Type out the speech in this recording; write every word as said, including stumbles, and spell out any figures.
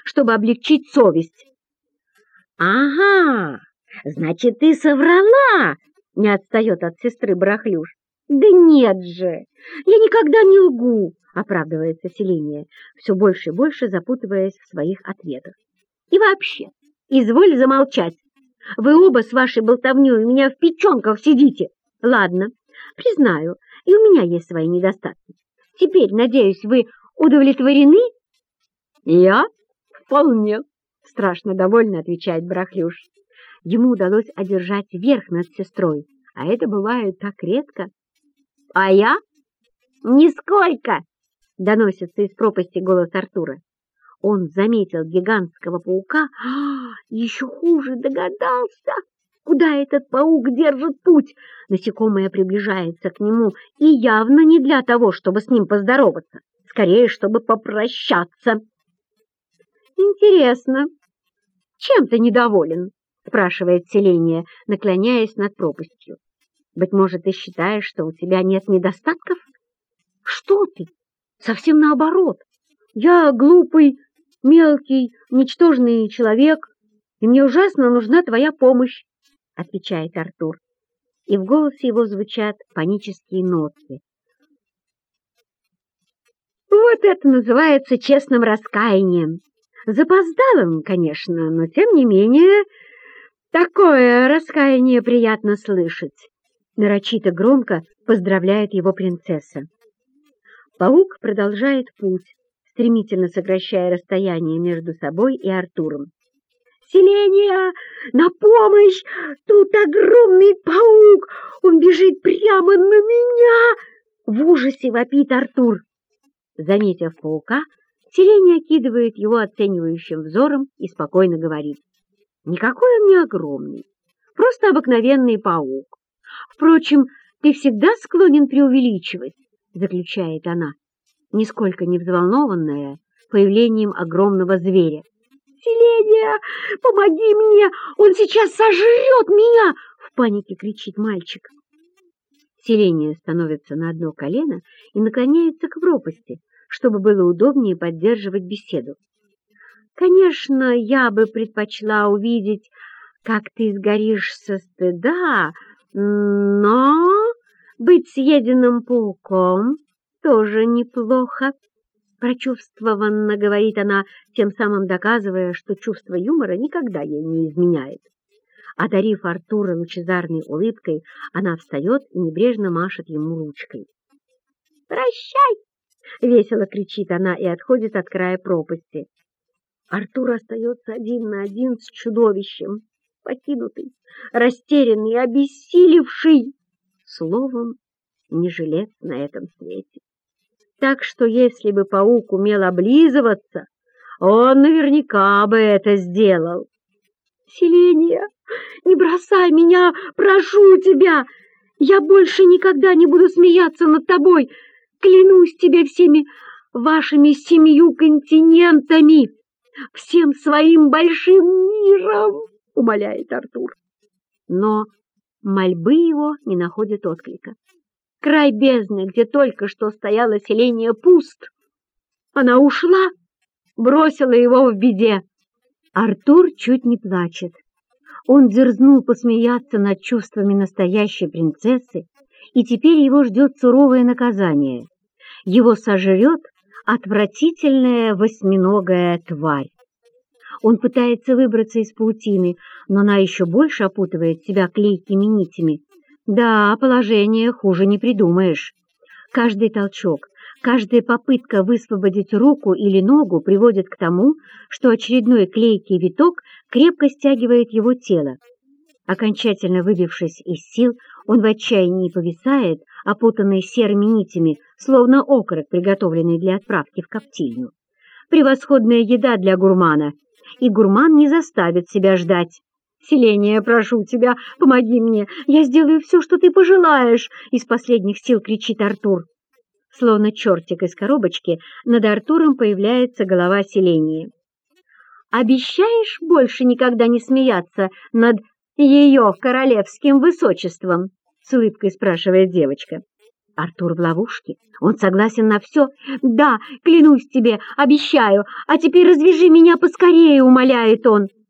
чтобы облегчить совесть. «Ага, значит, ты соврала!» — не отстает от сестры Барахлюш. «Да нет же, я никогда не лгу!» — оправдывается Селения, все больше и больше запутываясь в своих ответах. «И вообще, изволь замолчать. Вы оба с вашей болтовнёй у меня в печёнках сидите. Ладно, признаю, и у меня есть свои недостатки. Теперь, надеюсь, вы удовлетворены?» «Я? Вполне», — страшно довольно отвечает Барахлюш. Ему удалось одержать верх над сестрой, а это бывает так редко. «А я? Нисколько!» — доносится из пропасти голос Артура. Он заметил гигантского паука, а, еще хуже догадался, куда этот паук держит путь. Насекомое приближается к нему, и явно не для того, чтобы с ним поздороваться, скорее, чтобы попрощаться. «Интересно, чем ты недоволен?» — спрашивает Селения, наклоняясь над пропастью. «Быть может, ты считаешь, что у тебя нет недостатков?» «Что ты? Совсем наоборот. Я глупый, мелкий, ничтожный человек, и мне ужасно нужна твоя помощь», — отвечает Артур, и в голосе его звучат панические нотки. «Вот это называется честным раскаянием. Запоздалым, конечно, но тем не менее такое раскаяние приятно слышать», — нарочито громко поздравляет его принцесса. Паук продолжает путь, стремительно сокращая расстояние между собой и Артуром. «Селения, на помощь! Тут огромный паук! Он бежит прямо на меня!» В ужасе вопит Артур. Заметив паука, Селения окидывает его оценивающим взором и спокойно говорит: «Никакой он не огромный, просто обыкновенный паук. Впрочем, ты всегда склонен преувеличивать», — заключает она, нисколько не взволнованная появлением огромного зверя. «Селения, помоги мне! Он сейчас сожрет меня!» — в панике кричит мальчик. Селения становится на одно колено и наклоняется к пропасти, чтобы было удобнее поддерживать беседу. «Конечно, я бы предпочла увидеть, как ты сгоришь со стыда, но быть съеденным пауком тоже неплохо», — прочувствованно говорит она, тем самым доказывая, что чувство юмора никогда ей не изменяет. Одарив Артура лучезарной улыбкой, она встает и небрежно машет ему ручкой. «Прощай!» — весело кричит она и отходит от края пропасти. Артур остается один на один с чудовищем, покинутый, растерянный, обессилевший, словом, не жилец на этом свете. Так что если бы паук умел облизываться, он наверняка бы это сделал. «Селения, не бросай меня, прошу тебя! Я больше никогда не буду смеяться над тобой! Клянусь тебе всеми вашими семью континентами, всем своим большим миром!» — умоляет Артур. Но мольбы его не находят отклика. Край бездны, где только что стояла Селения, пуст. Она ушла, бросила его в беде. Артур чуть не плачет. Он дерзнул посмеяться над чувствами настоящей принцессы, и теперь его ждет суровое наказание. Его сожрет отвратительная восьминогая тварь. Он пытается выбраться из паутины, но она еще больше опутывает себя клейкими нитями. Да, положение хуже не придумаешь. Каждый толчок, каждая попытка высвободить руку или ногу приводит к тому, что очередной клейкий виток крепко стягивает его тело. Окончательно выбившись из сил, он в отчаянии повисает, опутанный серыми нитями, словно окорок, приготовленный для отправки в коптильню. Превосходная еда для гурмана, и гурман не заставит себя ждать. «Селения, прошу тебя, помоги мне, я сделаю все, что ты пожелаешь!» — из последних сил кричит Артур. Словно чертик из коробочки, над Артуром появляется голова Селении. «Обещаешь больше никогда не смеяться над ее королевским высочеством?» — с улыбкой спрашивает девочка. Артур в ловушке. Он согласен на все. «Да, клянусь тебе, обещаю. А теперь развяжи меня поскорее», — умоляет он.